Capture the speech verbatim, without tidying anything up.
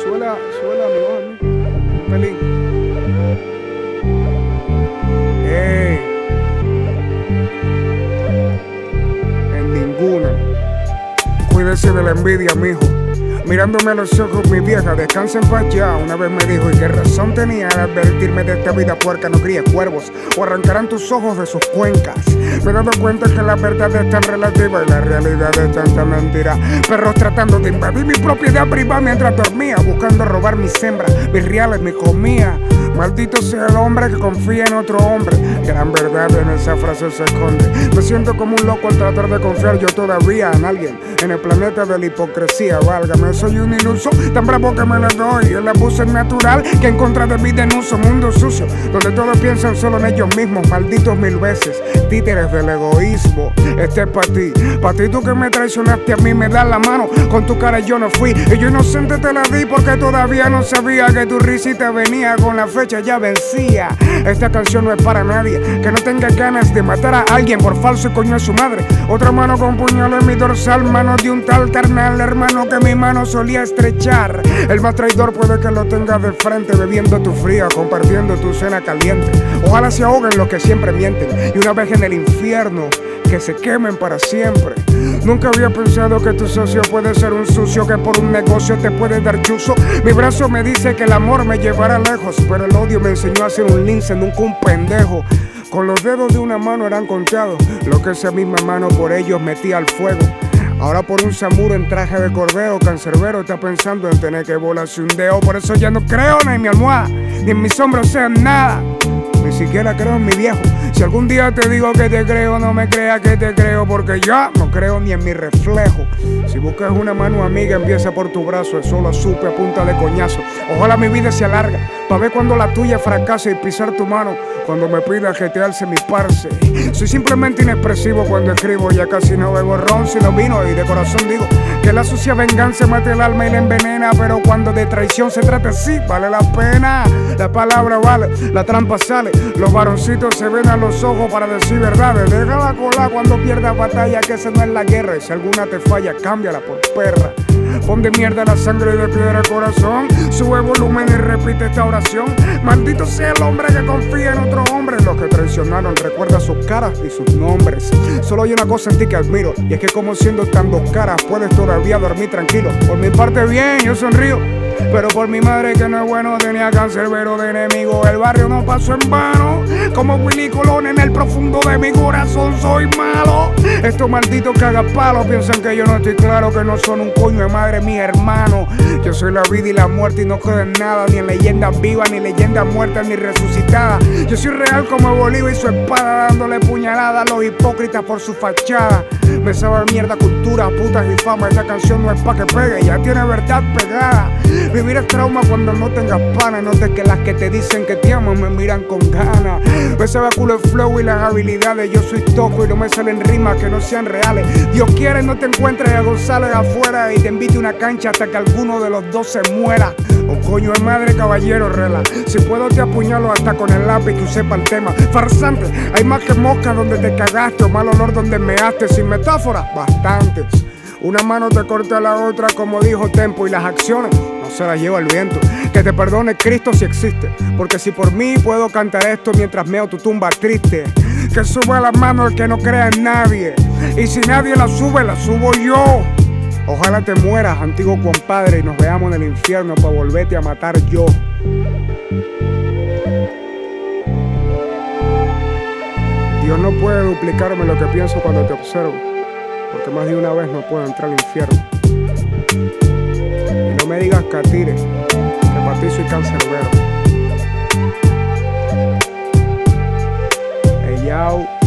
Suela, suela mi voz a mí. Un pelín. Ey. En ninguna. Cuídese de la envidia, mijo. Mirándome a los ojos, mi vieja, descansa en paz ya. Una vez me dijo, ¿y qué razón tenía de advertirme de esta vida puerca? No críes cuervos, o arrancarán tus ojos de sus cuencas. Me he dado cuenta que la verdad es tan relativa y la realidad es tanta mentira. Perros tratando de invadir mi propiedad privada mientras dormía, buscando robar mis hembras, mis reales, mi comida. Maldito sea el hombre que confía en otro hombre. Gran verdad en esa frase se esconde. Me siento como un loco al tratar de confiar yo todavía en alguien. En el planeta de la hipocresía, válgame, soy un iluso, tan bravo que me le doy. El abuso es natural que en contra de mí denuncio. Mundo sucio, donde todos piensan solo en ellos mismos. Malditos mil veces, títeres del egoísmo. Este es pa' ti, pa' ti tú que me traicionaste a mí. Me das la mano, con tu cara yo no fui. Y yo inocente te la di porque todavía no sabía que tu risita venía con la fecha ya vencía. Esta canción no es para nadie que no tenga ganas de matar a alguien por falso y coño a su madre. Otra mano con puñal en mi dorsal, mano de un tal carnal hermano que mi mano solía estrechar. El más traidor puede que lo tenga de frente, bebiendo tu fría, compartiendo tu cena caliente. Ojalá se ahoguen los que siempre mienten y una vez en el infierno que se quemen para siempre. Nunca había pensado que tu socio puede ser un sucio que por un negocio te puede dar chuzo. Mi brazo me dice que el amor me llevará lejos, pero el odio me enseñó a ser un lince, nunca un pendejo. Con los dedos de una mano eran contados lo que esa misma mano por ellos metía al fuego. Ahora por un samuro en traje de cordero, cancerbero está pensando en tener que volarse un dedo. Por eso ya no creo ni en mi almohada, ni en mis hombros sean nada. Ni siquiera creo en mi viejo. Si algún día te digo que te creo, no me creas que te creo, porque yo no creo ni en mi reflejo. Si buscas una mano amiga, empieza por tu brazo. Eso lo supe a punta de coñazo. Ojalá mi vida se alarga, pa' ver cuando la tuya fracase y pisar tu mano cuando me pidas que te alce mi parce. Soy simplemente inexpresivo cuando escribo. Ya casi no bebo ron sino vino. Y de corazón digo que la sucia venganza mate el alma y la envenena. Pero cuando de traición se trata, sí, vale la pena. La palabra vale, la trampa sale. Los varoncitos se ven a los ojos para decir verdades. Déjala colar cuando pierdas batalla, que esa no es la guerra. Y si alguna te falla, cámbiala por perra. Pon de mierda la sangre y de piedra el corazón. Sube volumen y repite esta oración. Maldito sea el hombre que confía en otro hombre. Los que traicionaron, recuerda sus caras y sus nombres. Solo hay una cosa en ti que admiro, y es que como siendo tan dos caras puedes todavía dormir tranquilo. Por mi parte bien, yo sonrío, pero por mi madre que no es bueno tenía cancerbero de enemigo. El barrio no pasó en vano, como Willy Colón en el profundo de mi corazón soy malo. Estos malditos cagapalos piensan que yo no estoy claro, que no son un coño de madre mi hermano. Yo soy la vida y la muerte y no creo en nada, ni en leyendas vivas, ni leyendas muertas, ni resucitadas. Yo soy real como Bolívar y su espada, dándole puñalada a los hipócritas por su fachada. Me sabe mierda cultura, putas y fama. Esta canción no es pa' que pegue, ya tiene verdad pegada. Vivir es trauma cuando no tengas pana. Note que las que te dicen que te aman me miran con ganas. Me sabe culo el flow y las habilidades. Yo soy toco y no me salen rimas que no sean reales. Dios quiere no te encuentres a González afuera y te invite a una cancha hasta que alguno de los dos se muera. Oh coño de madre, caballero, rela. Si puedo te apuñalo hasta con el lápiz que sepa el tema. Farsante, hay más que moscas donde te cagaste o mal olor donde measte. Sin metáforas, bastantes. Una mano te corta a la otra como dijo Tempo, y las acciones no se las lleva el viento. Que te perdone Cristo si existe, porque si por mí puedo cantar esto mientras meo tu tumba triste. Que suba la mano el que no crea en nadie, y si nadie la sube, la subo yo. Ojalá te mueras, antiguo compadre, y nos veamos en el infierno para volverte a matar yo. Dios no puede duplicarme lo que pienso cuando te observo, porque más de una vez no puedo entrar al infierno. Y no me digas catire, que para ti soy cancerbero. Ey, yao.